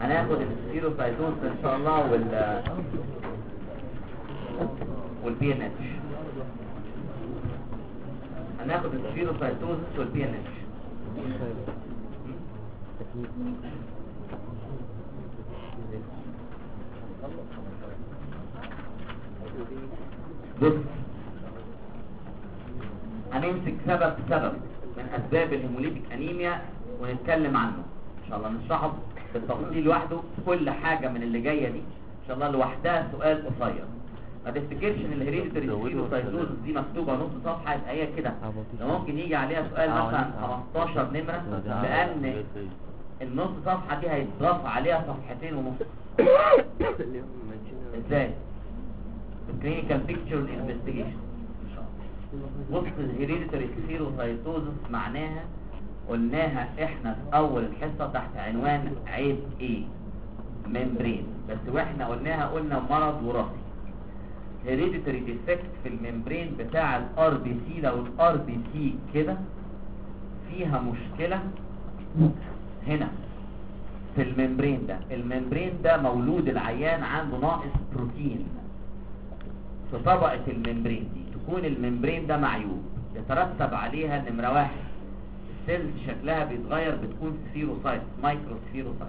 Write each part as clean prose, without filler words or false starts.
هناخد السيروسايتوز ان شاء الله والبي ان اتش. هناخد السيروسايتوز والبي ان اتش. بص، هنمسك سبب من اسباب الهيموليتيك انيميا ونتكلم عنه ان شاء الله، نشرحه بالتفصيل لوحده. كل حاجه من اللي جايه دي ان شاء الله لوحدها سؤال قصير. ما تفتكرش ان الهيريديتري سيروسايتوز دي مكتوبه نص صفحه يبقى هي كده، ده ممكن يجي عليها سؤال مثلا 15 نمره، لان النص صفحه دي هيتضاف عليها صفحتين ونص. ازاي؟ الكلينيكال بيكتشر والانفستيجيشن. بص، الهيريديتري سيروسايتوزس معناها قلناها احنا في اول الحصه تحت عنوان عيب ايه؟ ممبرين. بس واحنا قلنا مرض وراثي. هيريديتري ديفكت في الممبرين بتاع الار بي سي. لو الار بي سي كده فيها مشكله هنا في الممبرين ده. الممبرين ده مولود العيان عنده ناقص بروتين في طبقه الممبرين دي، تكون الممبرين ده معيوب، يترتب عليها نمره واحد السيلز شكلها بيتغير، بتكون سفيروسايت، مايكرو سفيروسايت.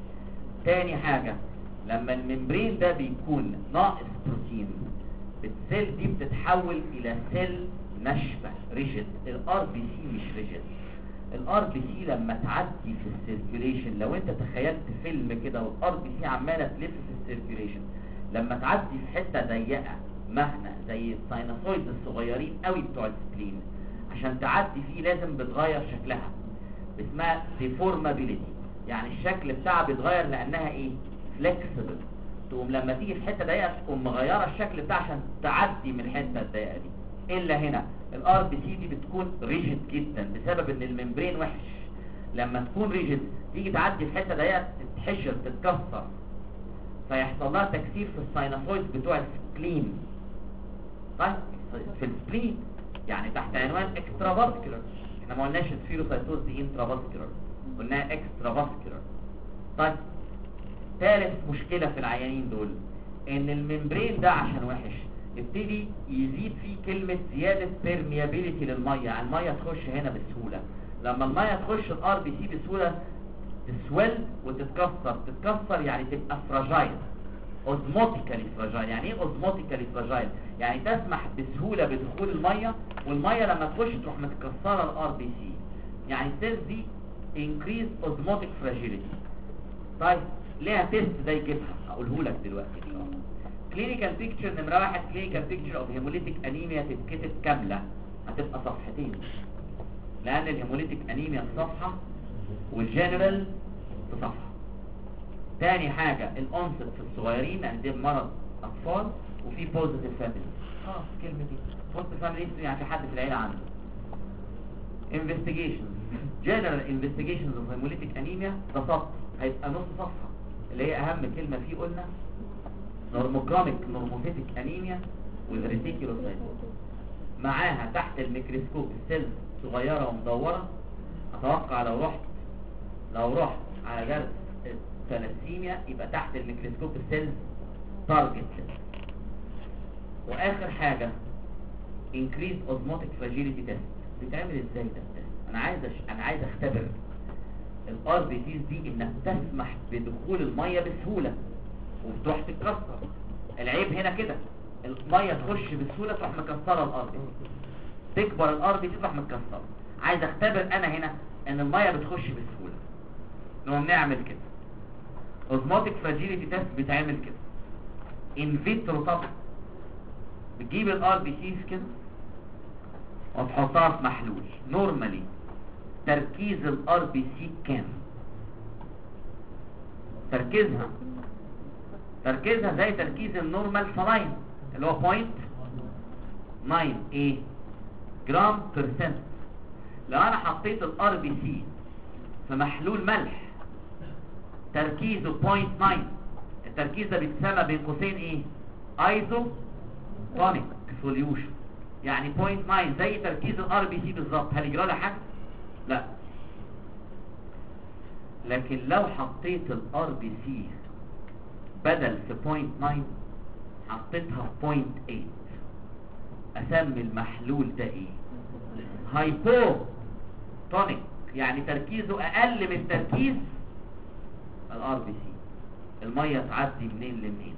تاني حاجه لما الممبرين ده بيكون ناقص بروتين، السيل دي بتتحول الى سيل ناشفه ريجيد. الار بي سي مش ريجيد. الار بي سي لما تعدي في السيركيوليشن، لو انت تخيلت فيلم كده والار بي سي عماله تلف في السيركيوليشن، لما تعدي في حته ضيقه مهنه زي الساينوسويد الصغيرين قوي بتوع السبلين، عشان تعدي فيه لازم بتغير شكلها، اسمها ديفورمابيليتي. يعني الشكل بتاعها بيتغير لانها ايه؟ فليكسبل. تقوم لما تيجي في حته ضيقه تقوم مغيره الشكل بتاعها عشان تعدي من الحته الضيقه دي. الا هنا الار بي سي دي بتكون ريجيد جدا بسبب ان الممبرين وحش. لما تكون ريجيد تيجي تعدي في حته ضيقه تتحشر تتكسر، فيحصل لها تكسير في الساينوسويد بتوع السبلين. طيب في السبلين يعني تحت عنوان اكسترا فاسكولار. احنا ما قلناش السفيروسايتوز دي انترا فاسكولار، قلناها اكسترا فاسكولار. طيب ثالث مشكله في العيانين دول ان الممبرين ده عشان وحش يبتدي يزيد فيه كلمه زياده بيرميابيليتي للميه، يعني الميه تخش هنا بسهوله. لما الميه تخش الار بي سي بسهوله تسول وتتكسر. تتكسر يعني تبقى فراجايل، اوزموتيكالي فراجايل. يعني ايه اوزموتيكالي فراجايل؟ يعني تسمح بسهوله بدخول الميه، والميه لما تخش تروح متكسره الار بي سي. يعني السيلز دي انكريز اوزموتيك فراجيليتي. طيب ليها تيست ده يجيبها، اقوله لك دلوقتي ان شاء الله. كلينيكال بيكتشر نمره واحد، كلينيكال بيكتشر اوف هيموليتيك انيميا تتكتب كامله، هتبقى صفحتين، لان الهيموليتيك انيميا في صفحه والجنرال في صفحه. تاني حاجه الانست في الصغيرين، لان ده مرض اطفال وفي بوزيتيف فاميلي. الكلمه دي بوزيتيف فاميلي يعني في حد في العيله عنده. انفستيجيشن جنرال انفستيجيشنز اوف هيموليتيك انيميا، ده سطر هيبقى نص صفحه، اللي هي اهم كلمه فيه قلنا نورموجراميك نورموسيتيك انيميا والريتيكولوسايتوز. معاها تحت الميكروسكوب السيلز صغيره ومدوره. اتوقع لو رحت على درس الثلاسيميا يبقى تحت الميكروسكوب السيلز تارجت. واخر حاجه انكريز اوزموتيك فراجيليتي تيست. بيتعمل ازاي ده التيست؟ انا عايز اختبر الار بي سيز دي انها تسمح بدخول الميه بسهوله وبتروح تتكسر. العيب هنا كده الميه تخش بسهوله تروح مكسره الار بي سي، تكبر الار بي سي تروح متكسره. عايز اختبر انا هنا ان الميه بتخش بسهوله، نقوم نعمل كده. اوزموتيك فراجيليتي تيست بيتعمل كده ان فيترو. طبعا بتجيب الار بي سيز كده وتحطها في محلول. نورمالي تركيز الار بي سي كام؟ تركيزها زي تركيز النورمال سلاين اللي هو 0.9 ايه جرام بيرسنت. لو انا حطيت الار بي سي في محلول ملح تركيزه 0.9، التركيز ده بيتسمى بين قوسين ايه؟ ايزوتونيك سوليوشن. يعني 0.9 زي تركيز الار بي سي بالظبط. هل يجرى لها حاجه؟ لا. لكن لو حطيت الار بي سي بدل في 0.9 حطيتها في 0.8 اسمي المحلول ده ايه؟ هايبوتونيك، يعني تركيزه اقل من تركيز الار بي سي. الميه تعدي منين لمنين؟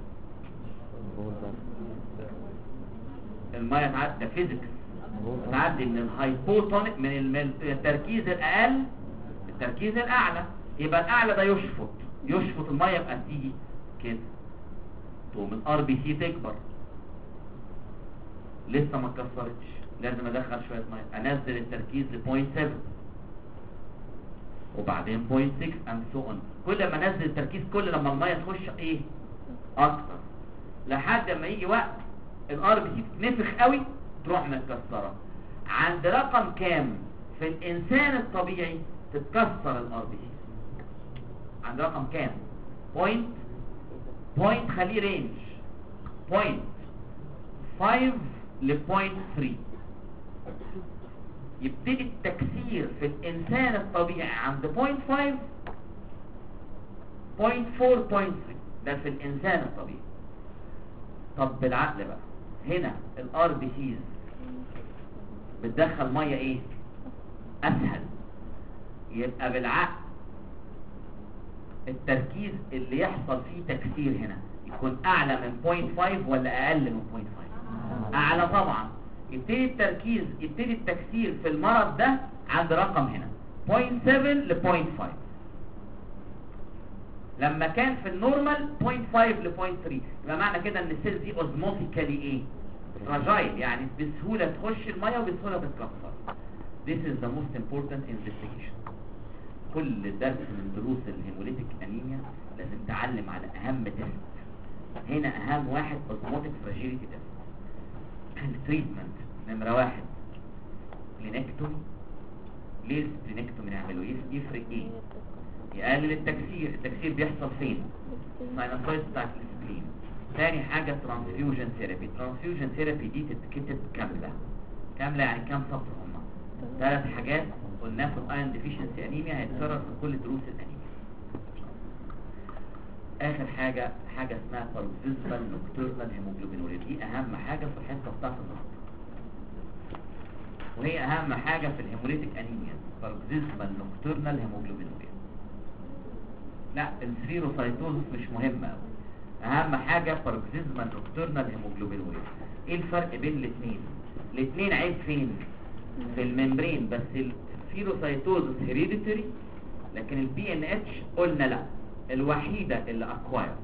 الميه تعدي، ده فيزيكس، تعدي من الهايبوتونيك، من التركيز الاقل التركيز الاعلى. يبقى الاعلى ده يشفط الميه، يبقى تيجي كده تقوم الار بي سي تكبر. لسه ما اتكسرتش، لازم ادخل شويه ميه، انزل التركيز ل 0.7 وبعدين 0.6 and so on. كل ما انزل التركيز كل لما الميه تخش ايه اكتر، لحد ما يجي وقت الار بي سي تنفخ قوي تروح متكسره. عند رقم كام في الانسان الطبيعي تتكسر الار بي سي؟ عند رقم كام؟ بوينت خليه رينج 0.5 ل 0.3. يبتدي التكسير في الانسان الطبيعي عند 0.5 0.4 0.3، ده في الانسان الطبيعي. طب بالعقل بقى، هنا الار بي سيز بتدخل ميه ايه اسهل، يبقى بالعقل التركيز اللي يحصل فيه تكسير هنا يكون اعلى من 0.5 ولا اقل من 0.5؟ اعلى طبعا. يبتدي التكسير في المرض ده عند رقم هنا 0.7 ل 0.5. لما كان في النورمال 0.5 ل 0.3، يبقى معنى كده ان السيل دي اوزموتيكالي ايه فراجايل، يعني بسهوله تخش الميه وبسهوله تتكسر. This is the most important investigation. كل درس من دروس الهيموليتيك انيميا لازم تعلم على اهم تيست. هنا اهم واحد اوزموتيك فراجيليتي تيست. التريتمنت نمره 1 سبلينكتومي. ليه السبلينكتومي نعمله؟ يفرق ايه؟ يقلل التكسير بيحصل فين؟ ساينوسايد بتاعت السبلين. تاني حاجه ترانسفيوجن ثيرابي. ترانسفيوجن ثيرابي دي تتكتب كامله يعني كام سطر هم؟ 3 حاجات قلنا في الايرون ديفيشنسي انيميا هيتكرر في كل دروس الانيميا. اخر حاجه اسمها باروكسيزمال نوكتورنال هيموجلوبينوريا. دي اهم حاجه في الحصه بتاعت النهارده، وهي اهم حاجه في الهيموليتيك انيميا. باروكسيزمال نوكتورنال هيموجلوبينوريا. لا السفيروسايتوزس مش مهمه قوي، اهم حاجه باروكسيزمال نوكتورنال هيموجلوبينوريا. ايه الفرق بين الاثنين؟ الاثنين عيب فين؟ في الممبرين. بس السفيروسايتوزس هيريديتري، لكن البي ان اتش قلنا لا، الوحيده اللي اكواير.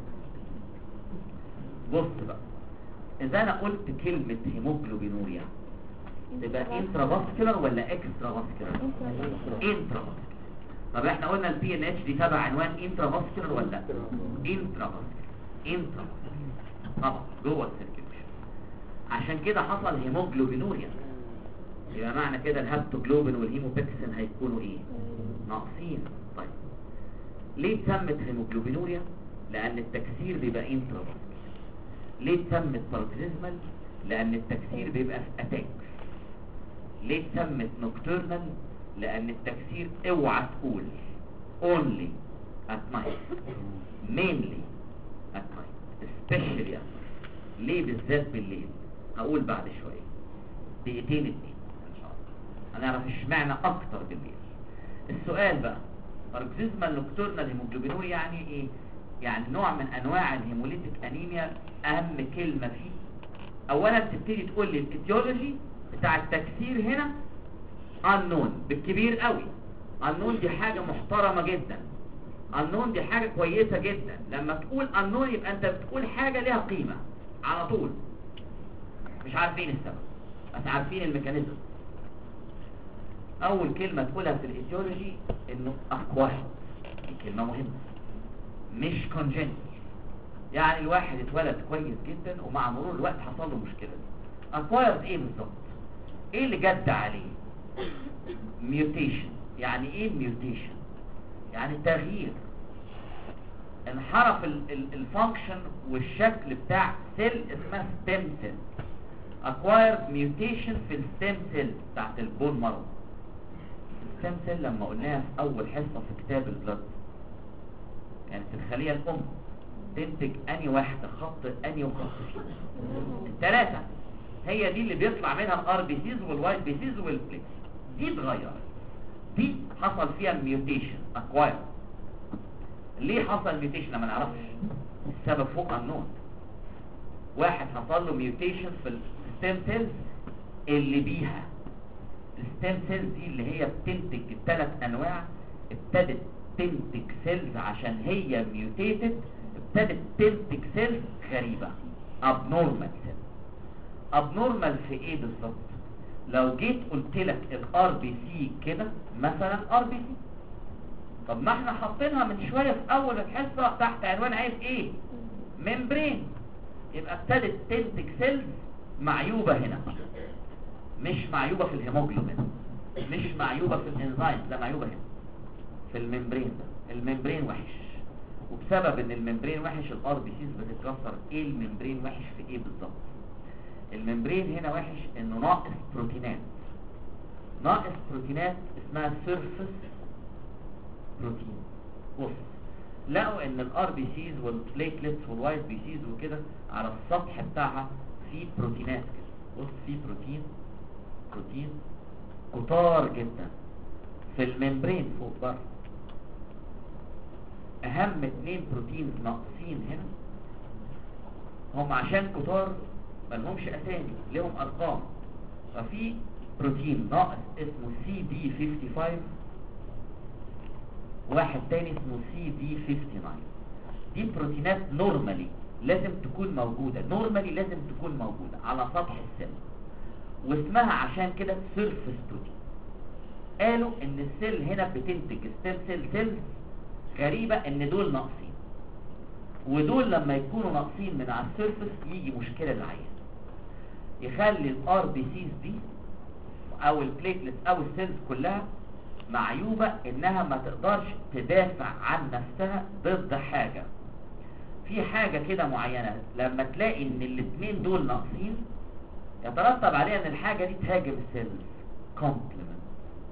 بص بقى، اذا انا قلت كلمه هيموجلوبينوريا تبقى انترافاسكولار ولا اكسترا فاسكولار؟ انترافاسكولار. طب احنا قلنا البي ان اتش دي تبع عنوان انترافاسكولار ولا انترافاسكولار؟ طبعا جوه السيركيوليشن. عشان كده حصل هيموجلوبينوريا، يبقى معنى كده الهابتوجلوبين والهيموبيكسين هيكونوا ايه؟ ناقصين. طيب ليه اتسمت هيموجلوبينوريا؟ لان التكسير بيبقى انترافاسكولار. ليه اتسمت باروكسيزمال؟ لان التكسير بيبقى في اتاك. ليه اتسمت نوكتورنال؟ لان التكسير اوعى تقول only at night، mainly at night، especially at night. ليه بالذات بالليل؟ هقول بعد شويه، دقيقتين اتنين ان شاء الله هنعرف اشمعنى اكتر بالليل. السؤال بقى، باروكسيزمال نوكتورنال هيموجلوبينوريا يعني ايه؟ يعني نوع من انواع الهيموليتيك انيميا. اهم كلمه فيه اولا تبتدي تقول لي الايتيولوجي بتاع التكسير هنا unknown بالكبير قوي. unknown دي حاجه محترمه جدا، unknown دي حاجه كويسه جدا. لما تقول unknown يبقى انت بتقول حاجه ليها قيمه على طول، مش عارفين السبب بس عارفين الميكانيزم. اول كلمه تقولها في الايتيولوجي انه اكوايرد، دي كلمه مهمه، مش congenital. يعني الواحد اتولد كويس جدا ومع مرور الوقت حصل له مشكله. اكوايرد ايه بالظبط؟ ايه اللي جد عليه؟ ميوتيشن. يعني ايه ميوتيشن؟ يعني تغيير، انحرف الفانكشن والشكل بتاع سيل اسمها ستيم سيل. acquired mutation في الستيم سيل بتاعت البون مارو. الستيم سيل لما قلناها في اول حصه في كتاب البلد يعني في الخلية الام تنتج اني واحدة خط اني وخط فيه الثلاثة، هي دي اللي بيطلع منها الار بي سيز والوايت بي سيز والبليكس. دي اتغيرت، دي حصل فيها ميوتيشن اكواير. ليه حصل ميوتيشن؟ ما نعرفش السبب فوق النون. واحد حصل له ميوتيشن في الستيم سيلز اللي بيها الستيم سيلز دي اللي هي بتنتج الثلاث انواع، ابتدت تنتج سيلز عشان هي ميوتيتد، ابتدت تنتج سيلز غريبة abnormal سيلز. abnormal في ايه بالظبط؟ لو جيت قلت لك الار بي سي كده مثلا ار بي سي، طب ما احنا حاطينها من شوية في اول الحصة تحت عنوان عايز ايه؟ ممبرين. يبقى ابتدت تنتج سيلز معيوبة هنا، مش معيوبة في الهيموجلوبين، مش معيوبة في الانزيم، لا معيوبة هنا في الممبرين ده. الممبرين وحش، وبسبب ان الممبرين وحش الار بي سيز بتتكسر. ايه الممبرين وحش في ايه بالظبط؟ الممبرين هنا وحش انه ناقص بروتينات، ناقص بروتينات اسمها سيرفس بروتين. بص لقوا ان الار بي سيز والبليتلتس والوايت بي سيز وكده على السطح بتاعها في بروتينات كده. بص في بروتين كتار جدا في الممبرين فوق بره. اهم 2 بروتينز ناقصين هنا، هم عشان كتار ملهمش اسامي، لهم ارقام. ففي بروتين ناقص اسمه سي دي 55، واحد تاني اسمه سي دي 59. دي بروتينات نورمالي لازم تكون موجودة، نورمالي لازم تكون موجودة على سطح السيل، واسمها عشان كده سيرفس بروتين. قالوا ان السيل هنا بتنتج ستيم سيلز غريبة، ان دول ناقصين، ودول لما يكونوا ناقصين من على السيرفس يجي مشكلة للعيان، يخلي الار بي سيز دي او البليتلت او السيلز كلها معيوبة، انها ما تقدرش تدافع عن نفسها ضد حاجة. في حاجة كده معينة لما تلاقي ان الاثنين دول ناقصين يترتب عليها ان الحاجة دي تهاجم السيلز. كومبلمنت،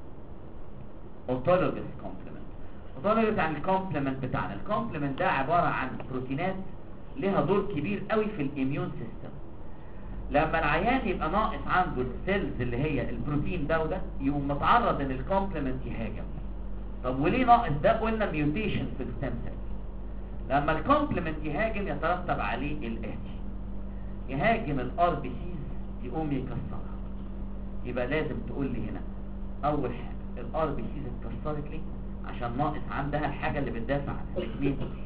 اوتولوجس كومبلمنت. اوتولوجس عن الكومبلمنت بتاعنا. الكومبلمنت ده عبارة عن بروتينات لها دور كبير قوي في الاميون سيستم. لما العيان يبقى ناقص عنده السيلز اللي هي البروتين ده وده، يقوم متعرض ان الكومبلمنت يهاجم. طب وليه ناقص ده؟ قلنا ميوتيشن في الستيم سيل. لما الكومبلمنت يهاجم يترتب عليه الاتي: يهاجم الار بي سيز يقوم يكسرها. يبقى لازم تقول لي هنا اول حاجه الار بي سيز اتكسرت ليه؟ عشان ناقص عندها الحاجه اللي بتدافع عن الاثنين دول.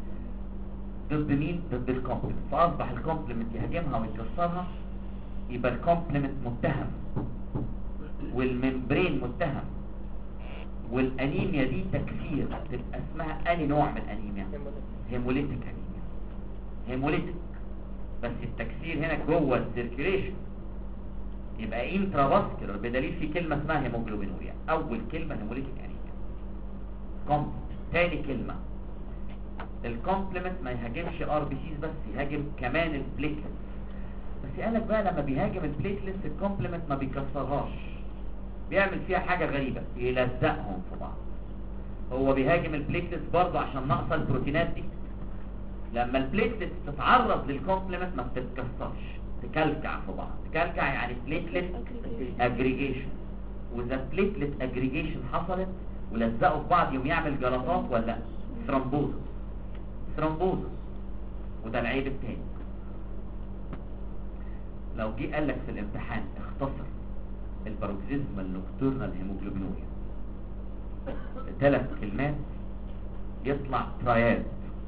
ضد مين؟ ضد الكومبلمنت. فاصبح الكومبلمنت يهاجمها ويكسرها، يبقى الكومبلمنت متهم والممبرين متهم، والانيميا دي تكسير. تبقى اسمها اني نوع من الانيميا؟ هيموليتيك انيميا. هيموليتيك، بس التكسير هنا جوه السيركيليشن، يبقى انترافاسكولار، بدليل في كلمه اسمها هيموجلوبينوريا. اول كلمه هيموليتيك انيميا. تاني كلمه الكومبلمنت ما يهاجمش ار بي سيز بس، يهاجم كمان البليتلتس. بس قالك بقى لما بيهاجم البليتلتس الكومبلمنت ما بيكسرهاش، بيعمل فيها حاجة غريبة، يلزقهم في بعض. هو بيهاجم البليتلتس برضه عشان ناقصه البروتينات دي. لما البليتلتس تتعرض للكومبلمنت ما بتتكسرش، تكلكع في بعض. تكلكع يعني بليتلت اجريجيشن، واذا بليتلت اجريجيشن حصلت ولزقوا في بعض يوم يعمل جلطات ولا ثرومبوزس. وده العيب التاني. لو جه قال لك في الامتحان اختصر الباروكسيزمال نوكتورنال هيموجلوبينوريا 3 كلمات يطلع تراياد.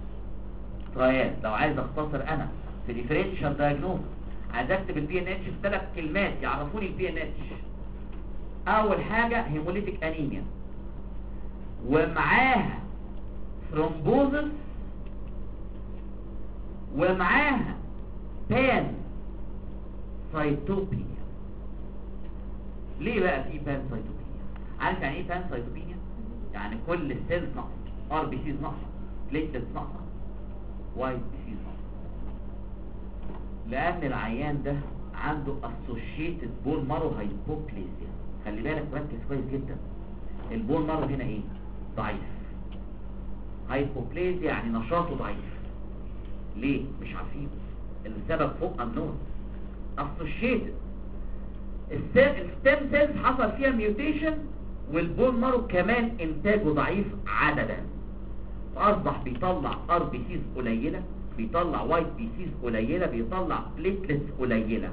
لو عايز اختصر انا في ديفرنشال دايجنوز عايز اكتب البي ان اتش في 3 كلمات يعرفوني البي ان اتش. اول حاجه هيموليتيك انيميا، ومعاها ثرومبوزس، ومعاها بان سايتوبينيا. ليه بقى في بان سايتوبينيا؟ عارف يعني ايه بان سايتوبينيا؟ يعني كل السيلز ناقصه، ار بي سيز ناقصه، بليتلتس ناقصه، وايت بي سيز ناقصه. لان العيان ده عنده اسوشيتد بون مارو هايبوبليزيا. خلي بالك، ركز كويس جدا. البون مارو هنا ايه؟ ضعيف. هايبوبليزيا يعني نشاطه ضعيف. ليه؟ مش عارفين السبب، فوق امنون. اسوشيتد الستيم سيلز حصل فيها ميوتيشن، والبون مارو كمان انتاجه ضعيف عددا، فاصبح بيطلع ار بي سيز قليله، بيطلع وايت بي سيز قليله، بيطلع بليتلتس قليله.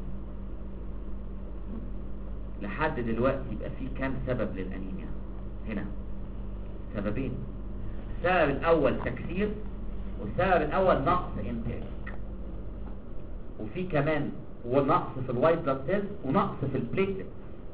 لحد دلوقتي يبقى في كام سبب للانيميا هنا؟ سببين. السبب الاول تكسير، والسبب الاول نقص انتاج، وفي كمان ونقص في الوايت بلاد سيلز ونقص في البليتلتس.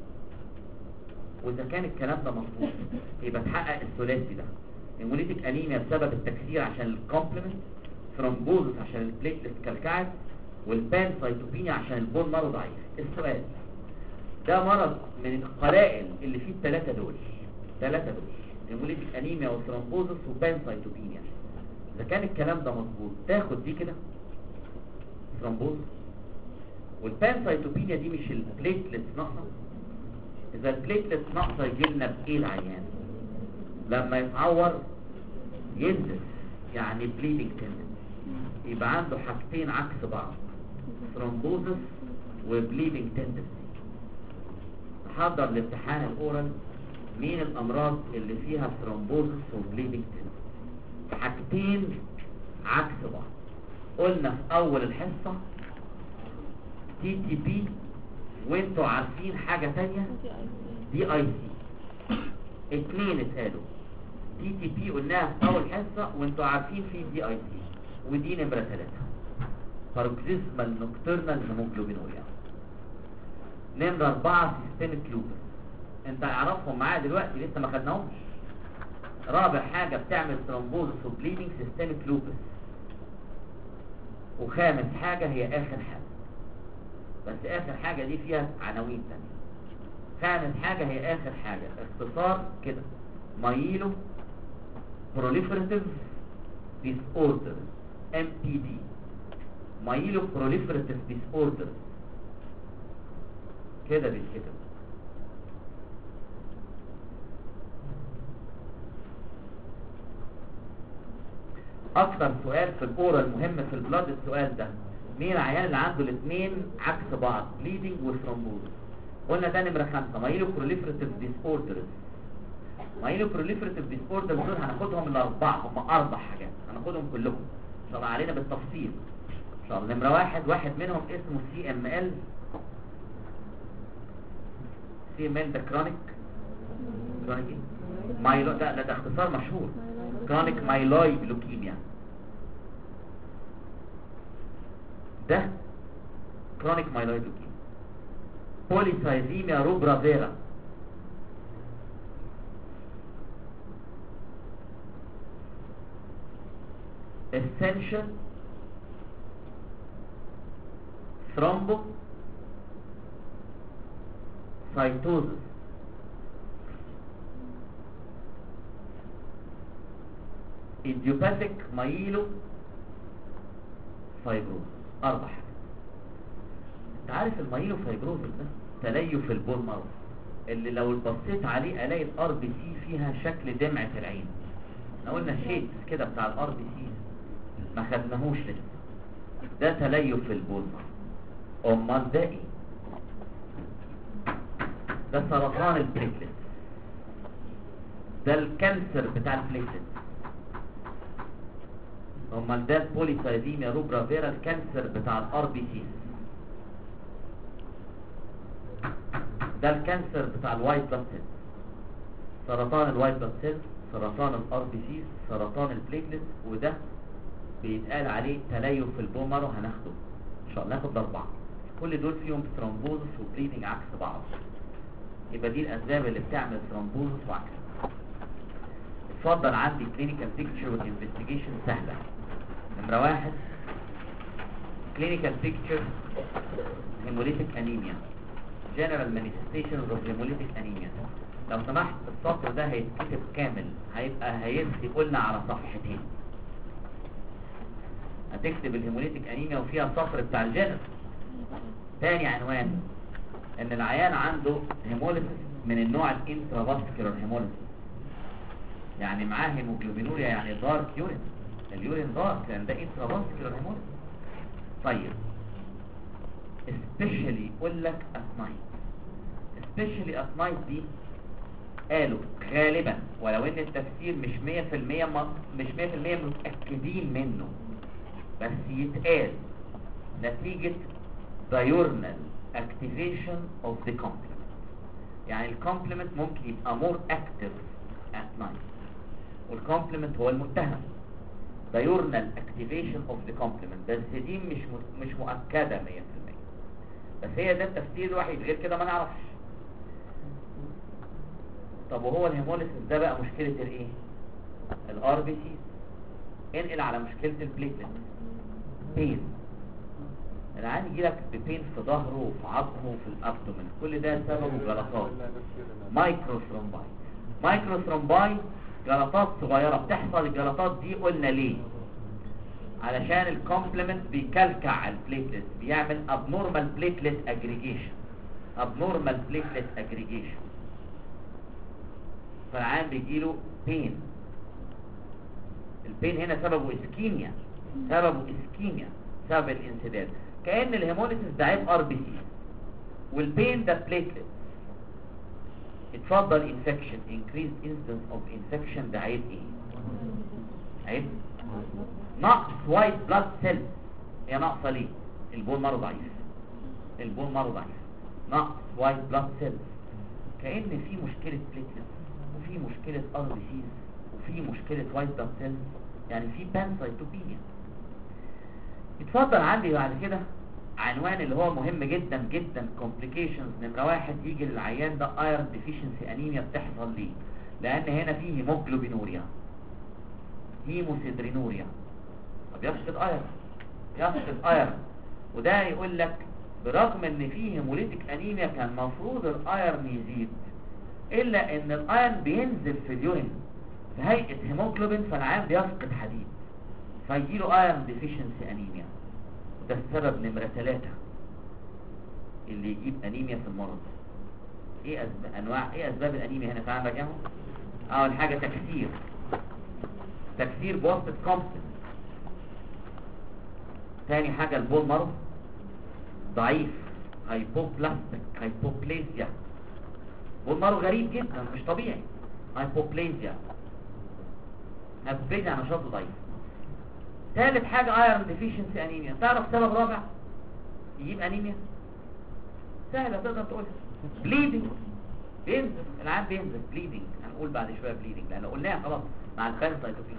واذا كان الكلام ده مظبوط يبقى اتحقق الثلاثي ده: هيموليتيك انيميا بسبب التكسير عشان الكومبلمنت، ثرومبوزس عشان البليتلتس كالكعب، والبان سايتوبينيا عشان البون مارو ضعيف. السؤال ده مرض من القلائل اللي فيه الثلاثه دول، هيموليتيك انيميا وثرومبوزس وبان سايتوبينيا. اذا كان الكلام ده مظبوط تاخد دي كده ثرومبوزس، والبان سايتوبينيا دي مش البليتلتس ناقصه؟ اذا البليتلتس ناقصه يجي لنا بايه العيان؟ لما يتعور ينزف، يعني بليدنج تندنسي. يبقى عنده حاجتين عكس بعض: ثرومبوزس وبليدنج تندنسي. نحضر الامتحان الاورال مين الامراض اللي فيها ثرومبوزس وبليدنج تندنسي؟ حاجتين عكس بعض. قلنا في اول الحصه تي تي بي، وانتوا عارفين حاجه تانية دي اي سي. اتنين اتقالوا تي تي بي قلناها في اول حصه، وانتوا عارفين في دي اي سي، ودي نمره 3 باركسيزمال نوكترنال هيموجلوبينوريا. نمره 4 سيستميك لوبس، انت اعرفهم معايا دلوقتي لسه ما خدناهمش. رابع حاجه بتعمل ثرومبوزس وبليدنج سيستميك لوبس. وخامس حاجه هي اخر حاجه، بس اخر حاجه دي فيها عناوين تانية. خامس حاجه هي اخر حاجه، اختصار كده: مايلو بروليفراتيف ديس اوردر، ام بي دي. مايلو بروليفراتيف ديس اوردر كده بالكده. اكتر سؤال في الاورال مهم في البلاد السؤال ده: مين العيان اللي عنده الاثنين عكس بعض، بليدنج وثرومبوز؟ قلنا ده نمره 5 مايلو بروليفراتيف ديس اوردرز. مايلو بروليفراتيف ديس اوردرز دول هناخدهم الاربعه، هم 4 حاجات هناخدهم كلهم ان شاء الله علينا بالتفصيل ان شاء الله. نمره واحد منهم اسمه سي ام ال. سي ام ال ده كرونيك ايه؟ مايلو ده اختصار مشهور، كرونيك مايلويد لوكيميا. ده كرونيك مايلويد لوكيميا. بوليسايزيميا روبرا فيرا، essential thrombo cytosis. idiopathic مايلو فايبروز. 4 حاجات. انت عارف المايلو فايبروز ده تليف البون مارو، اللي لو بصيت عليه الاقي الار بي سي فيها شكل دمعه العين. احنا قلنا شيت كده بتاع الار بي سي ما خدناهوش لسه. ده تليف البون مارو. امال ده ايه؟ ده سرطان البليتلت، ده الكانسر بتاع البليتلت. امال ده البوليسايديميا روبرا فيرا، الكانسر بتاع الار بي سي. ده الكانسر بتاع الوايت بلاد سيل، سرطان الوايت بلاد سيل، سرطان الار بي سي، سرطان البليتلت. وده بيتقال عليه تليف في البون مارو. هناخده ان شاء الله، ناخد 4. كل دول فيهم ثرومبوزس وبليدنج عكس بعض. يبقى دي الاسباب اللي بتعمل ثرومبوزس وعكس. اتفضل عندي كلينيكال بيكتشر والانفستيجيشن سهله. نمره 1 كلينيكال بيكتشر هيموليتيك انيميا، جنرال مانيفستيشنز اوف هيموليتيك انيميا. لو سمحت السطر ده هيتكتب كامل، هيرسي قلنا على صفحتين. هتكتب الهيموليتيك انيميا وفيها سطر بتاع الجنرال. تاني عنوان ان العيان عنده هيموليسيس من النوع الانترافاسكولار هيموليسيس. يعني معاه هيموجلوبينوريا يعني دارك يورين، اليورين دارك لان ده انترافاسكولار هيموريج. طيب especially يقول لك at night، especially at night دي قالوا غالبا، ولو ان التفسير مش 100% مش 100% متأكدين منه، بس يتقال نتيجة diurnal activation of the complement. يعني الكومبلمنت ممكن يبقى more active at night، والكومبلمنت هو المتهم. diurnal activation of the complement، بس دي مش مؤكدة 100%، بس هي ده التفسير الوحيد، غير كده ما نعرفش. طب وهو الهيموليسيس ده بقى مشكلة الايه؟ الار بي سي. انقل على مشكلة البليتلت، بين. العيان يجي لك ببين في ظهره وفي عظمه وفي الابدومن، كل ده سببه جلطات مايكرو ثرومباي. مايكرو ثرومباي جلطات صغيرة بتحصل. الجلطات دي قلنا ليه؟ علشان الكومبلمنت بيكلكع على البليتلت، بيعمل abnormal platelet aggregation، abnormal platelet aggregation، فالعيان بيجيله بين. البين هنا سببه اسكيميا، سببه اسكيميا، سبب الانسداد. كأن الهيموليسيس ده عيب ار بي سي، والبين ده بليتلت. اتفضل انفكشن، increased incidence of infection، ده عيب ايه؟ عيب نقص وايت بلاد سيل. هي ناقصه ليه؟ البون مارو ضعيف، البون مارو ضعيف، نقص وايت بلاد سيل. كأن في مشكلة بليتلت، وفي مشكلة ار بي سيز، وفي مشكلة وايت بلاد سيل، يعني في بانسايتوبينيا. اتفضل عندي بعد كده عنوان اللي هو مهم جدا جدا، complications نمرة 1. يجي للعيان ده ايرون ديفيشنسي انيميا، بتحصل ليه؟ لان هنا فيه هيموجلوبينوريا، هيموسيدرينوريا، بيفقد ايرون، يفقد ايرون. وده يقول لك برغم ان فيه هيموليتيك انيميا كان مفروض الايرون يزيد، الا ان الايرون بينزل في اليورين في هيئة هيموجلوبين، فالعيان بيفقد حديد، فيجيله ايرون ديفيشنسي انيميا. ده السبب نمرة 3 اللي يجيب انيميا في المرض. ايه اسباب الانيميا هنا؟ تعال نراجعهم. اول حاجة تكسير بواسطة كومبلمنت. تاني حاجة البون مارو ضعيف، هايبوبلاسيا. بون مارو غريب جدا مش طبيعي، هايبوبلاسيا نشاطه ضعيف. ثالث حاجة ايرون ديفيشنسي انيميا. تعرف سبب رابع يجيب انيميا؟ سهلة تقدر تقولها، بليدنج. بينزل العيان، بينزل بليدنج. هنقول بعد شوية بليدنج لان قلناها خلاص مع البانسايتوبين.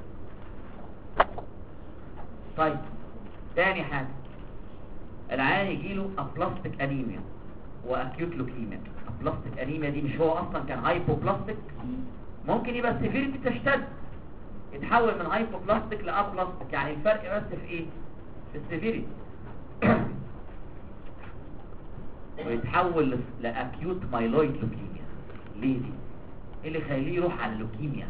طيب تاني حاجة العيان يجيله ابلاستيك انيميا واكيوت لوكيميا. ابلاستيك انيميا دي مش هو اصلا كان هايبوبلاستيك؟ ممكن يبقى السيفيريتي تشتد، يتحول من هايبوبلاستيك لابلاستيك. يعني الفرق بس في ايه؟ في السيفيريتي. ويتحول لاكيوت مايلويد لوكيميا. ليه دي؟ ايه اللي يخليه يروح على اللوكيميا؟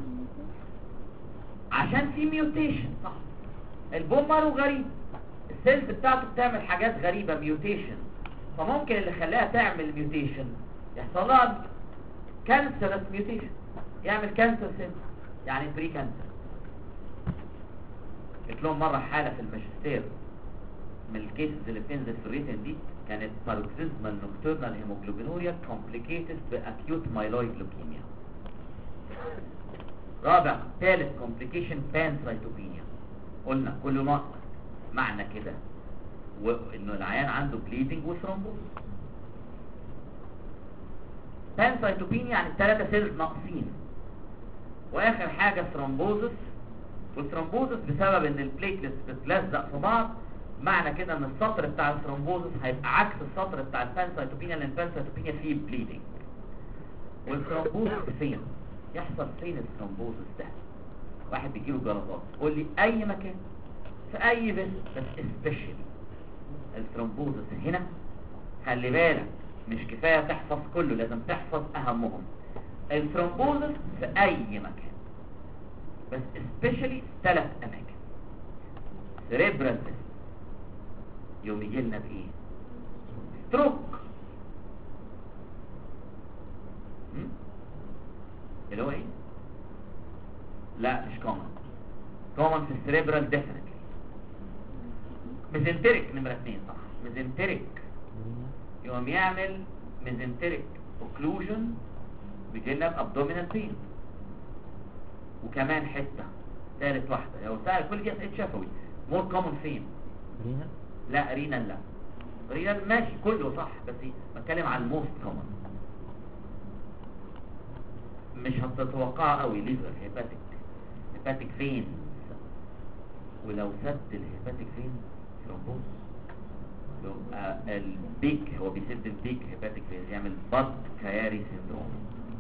عشان في ميوتيشن. صح، البون مارو غريب، السيلز بتاعته بتعمل حاجات غريبة، ميوتيشن. فممكن اللي خلاها تعمل ميوتيشن يحصل لها كانسرس ميوتيشن، يعمل كانسر سيل، يعني بري كانسر. جت لهم مرة حالة في الماجستير من الكيسز اللي بتنزل في الريتن دي، كانت باروكسيزمال نوكتورنال هيموجلوبينوريا كومبليكيتد باكيوت مايلويد لوكيميا. ثالث كومبليكيشن بانسايتوبينيا. قلنا كله ناقص، معنى كده وانه العيان عنده بليدنج وثرومبوز. بانسايتوبينيا يعني الثلاثه سيلز ناقصين. واخر حاجه ثرومبوزس، والثرومبوزس بسبب ان البليتلتس بتلزق في بعض. معنى كده ان السطر بتاع الثرومبوزس هيبقى عكس السطر بتاع البانسايتوبينيا، لان البانسايتوبينيا فيه بليدنج. والثرومبوزس فين يحصل؟ فين الثرومبوزس ده؟ واحد بيجيله جلطات، قول لي اي مكان في اي بس سبيشال. الثرومبوزس هنا خلي بالك، مش كفايه تحفظ كله، لازم تحفظ اهمهم. الثرومبوزس في اي مكان، بس سبيشالي 3 اماكن. سيريبرال يوم يجي لنا بايه؟ ستروك، اللي هو ايه؟ لا مش كومن في السريبرال ديفينتلي. ميزنتريك نمرة 2 صح. ميزنتريك يقوم يعمل ميزنتريك اوكلوجن بجنب ابدومينال بين. وكمان حته ثالث واحده لو سأل كل دي اسئله شفوي. مور كومن فين؟ رينا. لا رينال لا. رينال ماشي كله صح بس بتكلم على الموست كومن. مش هتتوقع قوي. ليفر هيباتيك فين. ولو سد الهيباتيك فين ثرومبوز لو البيك هو بيسد البيك هيباتيك فين يعمل بط كياري سيندروم.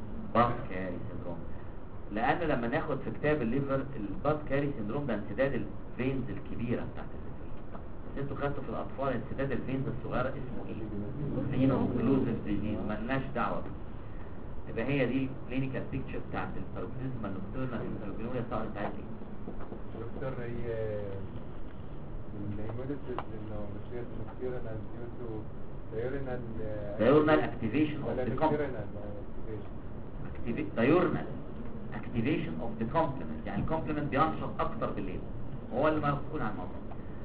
لان لما ناخد في كتاب الليفر البط كياري سيندروم ده انسداد الفينز الكبيره بتاعت الليفر. بس انتوا خدتوا في الاطفال انسداد الفينز الصغيره اسمه ايه؟ فينو كلوزيف ديزيز. مالناش دعوه بيه. يبقى هي دي الكلينيكال بيكتشر بتاعت الباروكسيزما نوكتورنال انترجنوريا ظهرت عندي. دكتور هي الهيموليسيس انه مشيت نوكتورنال ديو تو diurnal activation of ولا the نوكتورنال complement. diurnal activation of the complement يعني الكومبلمنت بينشط اكتر بالليل. هو اللي مسؤول عن الموضوع.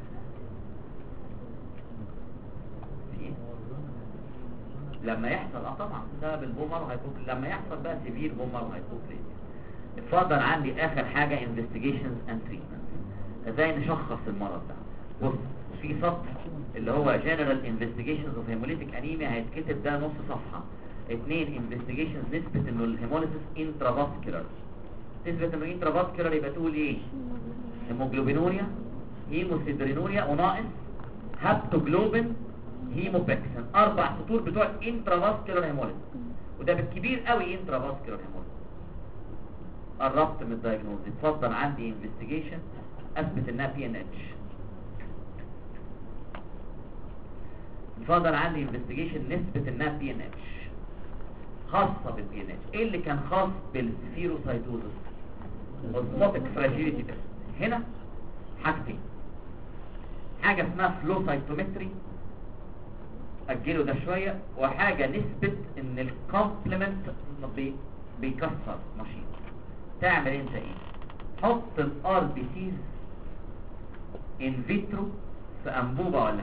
لما يحصل طبعا بسبب البومر وهيبوكليزيا. لما يحصل بقى سيفير بومر وهيبوكليزيا اتفضل عندي اخر حاجه investigations and treatments. ازاي نشخص المرض ده؟ بص في سطر اللي هو general investigations of hemolytic anemia هيتكتب ده نص صفحه. 2 investigations نثبت انه الهيموليسيس intravascular. تثبت انه intravascular يبقى تقول ايه؟ هيموجلوبينوريا هيموسيدرينوريا وناقص هابتوجلوبين هيموبكسن. 4 سطور بتوع انترافاسكولار هيموليسيس وده بالكبير قوي انترافاسكولار هيموليسيس. قربت من الدايجنوز. اتفضل عندي انفستيجيشن اثبت انها بي ان اتش. اتفضل عندي انفستيجيشن نثبت انها بي ان اتش خاصه بالبي ان اتش. ايه اللي كان خاص بالسفيروسايتوزس؟ اوزموتيك فراجيليتي تيست. هنا حاجتين. حاجه اسمها فلو سايتومتري اجله ده شويه. وحاجه نثبت ان الكومبلمنت بيكسر نشيط. تعمل انت ايه؟ حط الار بي سيز ان فيترو في انبوبه ولا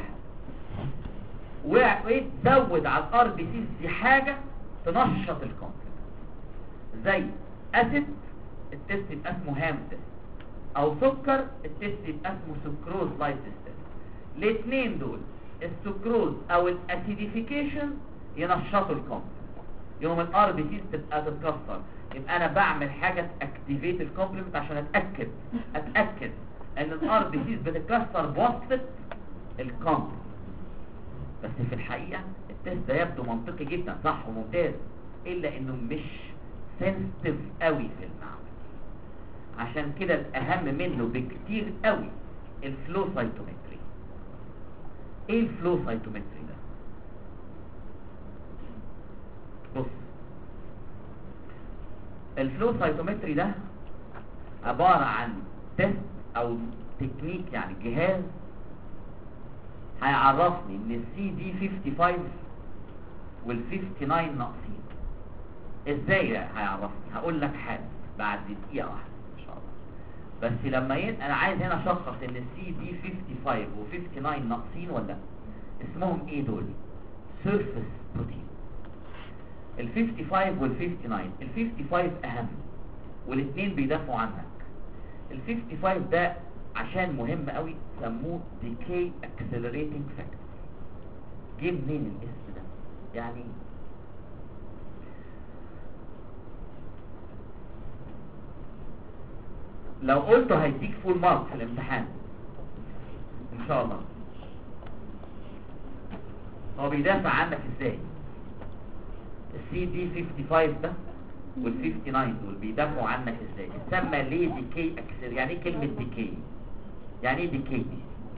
حاجه وتزود على الار بي سيز دي حاجه تنشط الكومبلمنت زي اسيد التست يبقى اسمه هام تيست او سكر التست يبقى اسمه سكروز لايتس تيست. الاثنين دول السكروز او الاسيديفيكيشن ينشطوا الكومبلمنت يوم الار بي سيز تبقى تتكسر. يبقى انا بعمل حاجه تاكتيفيت الكومبلمنت عشان اتاكد ان الار بي سيز بتتكسر بواسطه الكومبلمنت. بس في الحقيقه التست ده يبدو منطقي جدا صح وممتاز الا انه مش سنسيتيف قوي في المعمل. عشان كده الاهم منه بكتير قوي الفلو سايتومتري. ايه الفلو سايتومتري ده؟ بص الفلو سايتومتري ده عبارة عن تيست او تكنيك يعني جهاز هيعرفني ان السي دي 55 وال 59 ناقصين. ازاي هيعرفني؟ هقول لك حاجة بعد دقيقة واحدة ان شاء الله. بس لما انا عايز هنا اشخص ان السي دي 55 و 59 ناقصين ولا اسمهم ايه دول؟ سيرفيس بروتين. ال 55 وال 59. ال 55 اهم والاثنين بيدافعوا عنك. ال 55 ده عشان مهم قوي سموه ديكي اكسلريتنج فاكتور. جه منين الاسم ده؟ يعني لو قلته هيديك فول مارك في الامتحان ان شاء الله. هو بيدافع عنك ازاي؟ السي دي 55 ده وال 59 دول بيدافعوا عنك ازاي؟ يسمى ليه ديكي اكسل. يعني ايه كلمه ديكي؟ يعني ايه ديكي دي؟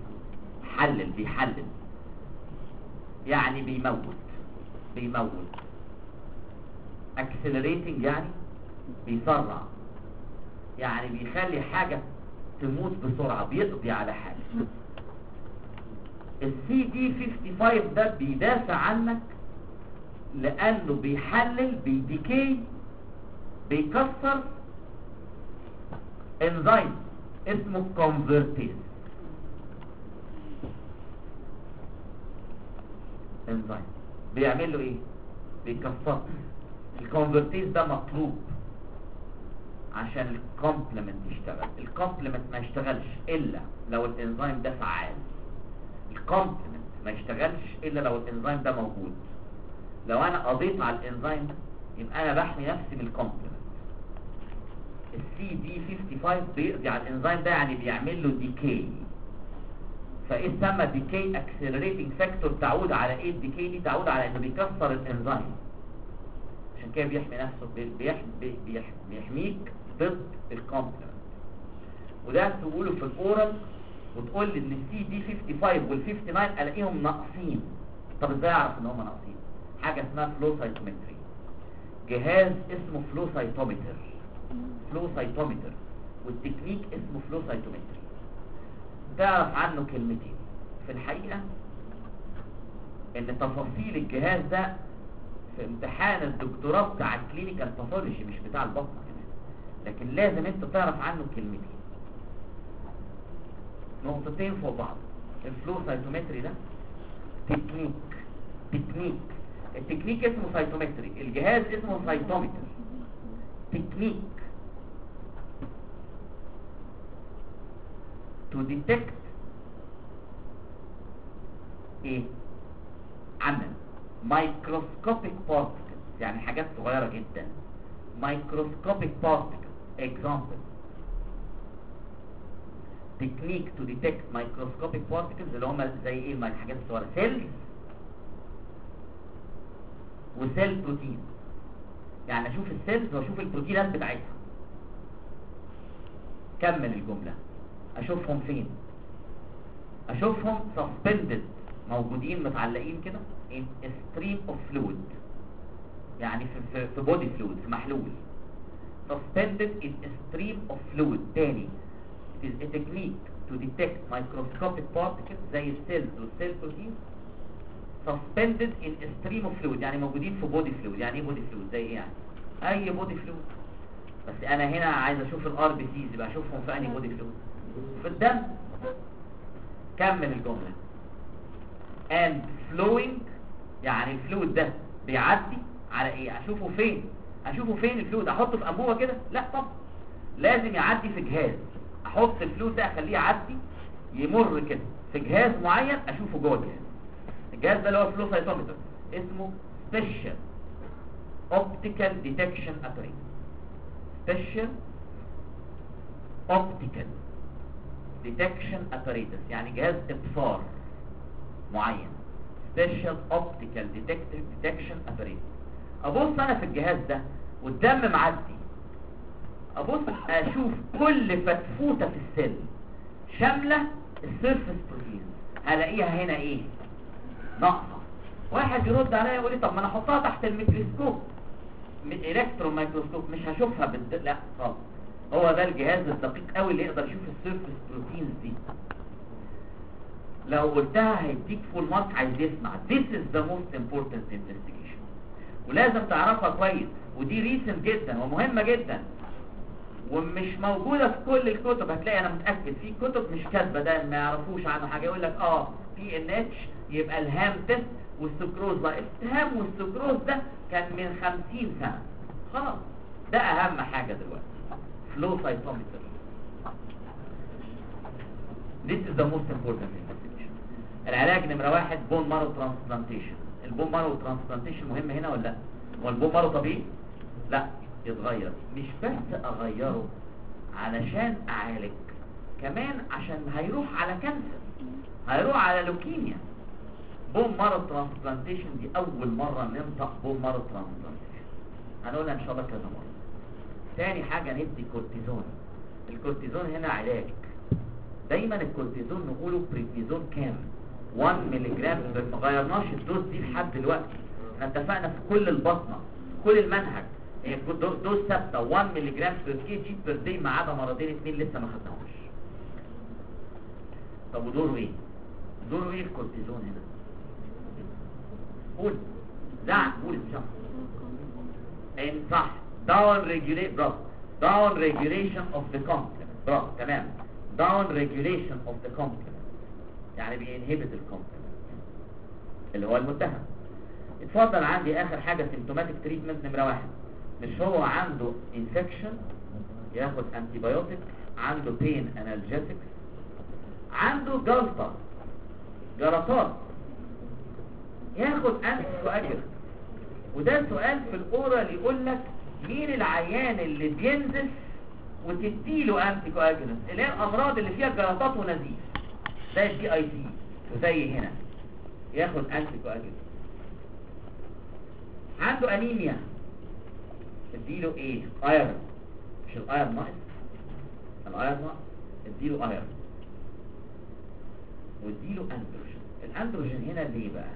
بيحلل يعني بيموت. اكسلريتنج يعني بيسرع يعني بيخلي حاجه تموت بسرعه بيقضي على حاجه. السي دي 55 ده بيدافع عنك لانه بيحلل بيديكي بيكسر انزيم اسمه كونفرتيز. انزيم بيعمل له ايه؟ بيكسر. الكونفرتيز ده مطلوب عشان الكومبلمنت يشتغل. الكومبلمنت ما يشتغلش الا لو الانزيم ده فعال. الكومبلمنت ما يشتغلش الا لو الانزيم ده موجود. لو انا قضيت على الانزيم ده يبقى انا بحمي نفسي من الكومبلمنت. السي دي 55 بيقضي على الانزيم ده، يعني بيعمل له ديكي. فايه سمى ديكي اكسلريتنج فاكتور؟ تعود على ايه الديكي دي؟ تعود على انه بيكسر الانزيم. عشان كده بيحمي نفسه، بيحميك ضد الكومبلمنت. وده تقوله في الاورال وتقول لي ان السي دي 55 وال 59 الاقيهم ناقصين. طب ازاي اعرف ان هم ناقصين؟ حاجه اسمها فلو سايتومتري. جهاز اسمه فلو سايتومتر. فلو سايتومتر والتكنيك اسمه فلو سايتومتري. تعرف عنه كلمتين. في الحقيقه ان تفاصيل الجهاز ده في امتحان الدكتوراه بتاع الكلينيكال باثولوجي مش بتاع البطنه كمان، لكن لازم انت تعرف عنه كلمتين، نقطتين فوق بعض. الفلو سايتومتري ده تكنيك. التكنيك اسمه سايتومتري، الجهاز اسمه سايتومتر. تكنيك to detect ايه؟ عمل microscopic particles، يعني حاجات صغيرة جدا. microscopic particles example. technique to detect microscopic particles اللي هم زي ايه الحاجات الصغيرة؟ cells وسيل بروتين. يعني اشوف السيلز واشوف البروتينات بتاعتها. كمل الجملة. اشوفهم فين؟ اشوفهم suspended، موجودين متعلقين كده in a stream of fluid، يعني في body fluid، في محلول. suspended in a stream of fluid. تاني it is a technique to detect microscopic particles زي السيلز والسيل بروتين suspended in a stream of fluid، يعني موجودين في body fluid. يعني ايه body fluid؟ زي ايه يعني؟ اي body fluid. بس انا هنا عايز اشوف الار بي سيز، يبقى اشوفهم في انهي body fluid؟ في الدم. كمل الجملة. and flowing، يعني الفلويد ده بيعدي على ايه؟ اشوفه فين؟ اشوفه فين الفلويد؟ احطه في انبوبة كده؟ لا طبعا، لازم يعدي في جهاز. احط الفلويد ده اخليه يعدي يمر كده في جهاز معين اشوفه جوه الجهاز. الجهاز ده اللي هو فلو سايتومتر، اسمه سبيشال اوبتيكال ديتكشن اباريتس. سبيشال اوبتيكال ديتكشن اباريتس، يعني جهاز ابصار معين. سبيشال اوبتيكال ديتكشن اباريتس. ابص انا في الجهاز ده والدم معدي، ابص اشوف كل فتفوته في السيل شامله السيرفس بروتين، هلاقيها هنا ايه؟ ناقصه. واحد يرد عليا يقول لي طب ما انا احطها تحت الميكروسكوب، الكترون مايكروسكوب، مش هشوفها لا خالص. هو ده الجهاز الدقيق قوي اللي يقدر يشوف السيرفس بروتينز دي. لو قلتها هيديك فول مارك. عايز يسمع this is the most important investigation، ولازم تعرفها كويس. ودي ريسنت جدا ومهمه جدا ومش موجوده في كل الكتب. هتلاقي انا متاكد في كتب مش كاتبه ده، ما يعرفوش عنه حاجه. يقول لك في ان اتش يبقى الهام تيست والسكروز. لا، الهام والسكروز ده كان من 50 سنه خلاص. ده اهم حاجه دلوقتي، فلو سايتومتر. This is the most important investigation. العلاج نمره 1 بون مارو ترانسبلانتيشن. البون مارو ترانسبلانتيشن مهم هنا ولا لا؟ هو البون مارو طبيعي؟ لا، يتغير. مش بس اغيره علشان اعالج، كمان عشان هيروح على كانسر، هيروح على لوكيميا. بون مارو ترانسبلانتيشن دي اول مره ننطق بون مارو ترانسبلانتيشن، هنقولها ان شاء الله كذا مره. تاني حاجه ندي كورتيزون. الكورتيزون هنا علاج. دايما الكورتيزون نقوله بريدنيزون كام 1 ملي جرام. ما غيرناش الدوز دي لحد دلوقتي. احنا اتفقنا في كل البطنه كل المنهج هي دوز ثابته 1 ملي جرام بير كي جي بير داي، ما عدا مرتين 2 لسه ما خدناهوش. طب ودوره ايه؟ دوره ايه الكورتيزون هنا؟ قول قول ان شاء الله. صح. داون ريجوليت، برافو. داون ريجوليشن اوف ذا كومبلمنت. برافو تمام. داون ريجوليشن اوف ذا كومبلمنت، يعني بينهبت الكومبلمنت اللي هو المتهم. اتفضل عندي اخر حاجه سيمتوماتيك تريتمنت نمره 1. مش هو عنده انفكشن ياخد انتي بايوتيك، عنده بين انالجيتكس، عنده جلطه جلطات ياخد انتي كواجولانت. وده سؤال في الاورال يقول لك مين العيان اللي بينزف وتديله انتي كواجولانت، اللي هي الامراض اللي فيها جلطات ونزيف زي الدي اي سي وزي هنا ياخد انتي كواجولانت. عنده انيميا اديله ايه؟ ايرون. مش الايرون ناقص؟ الايرون ناقص اديله ايرون واديله اندروجين. الاندروجين هنا ليه بقى؟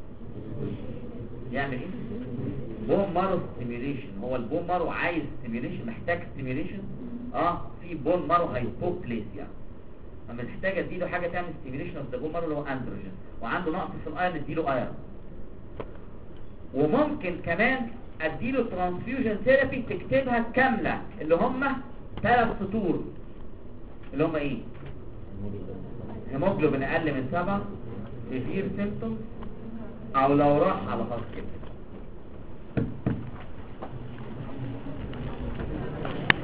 يعمل ايه؟ بون مارو ستيميوليشن. هو البون مارو عايز ستيميوليشن، محتاج ستيميوليشن. في بون مارو هايبوبليسيا، محتاج اديله حاجه تعمل ستيميوليشن اوف ذا بون مارو اللي هو اندروجين، وعنده نقص في الايرون اديله ايرون. وممكن كمان اديله ترانسفيوجن ثيرابي تكتبها كامله اللي هم 3 سطور اللي هم ايه؟ هيموجلوبين اقل من 7، سيفير سيمبتومز، او لو راح على خط كده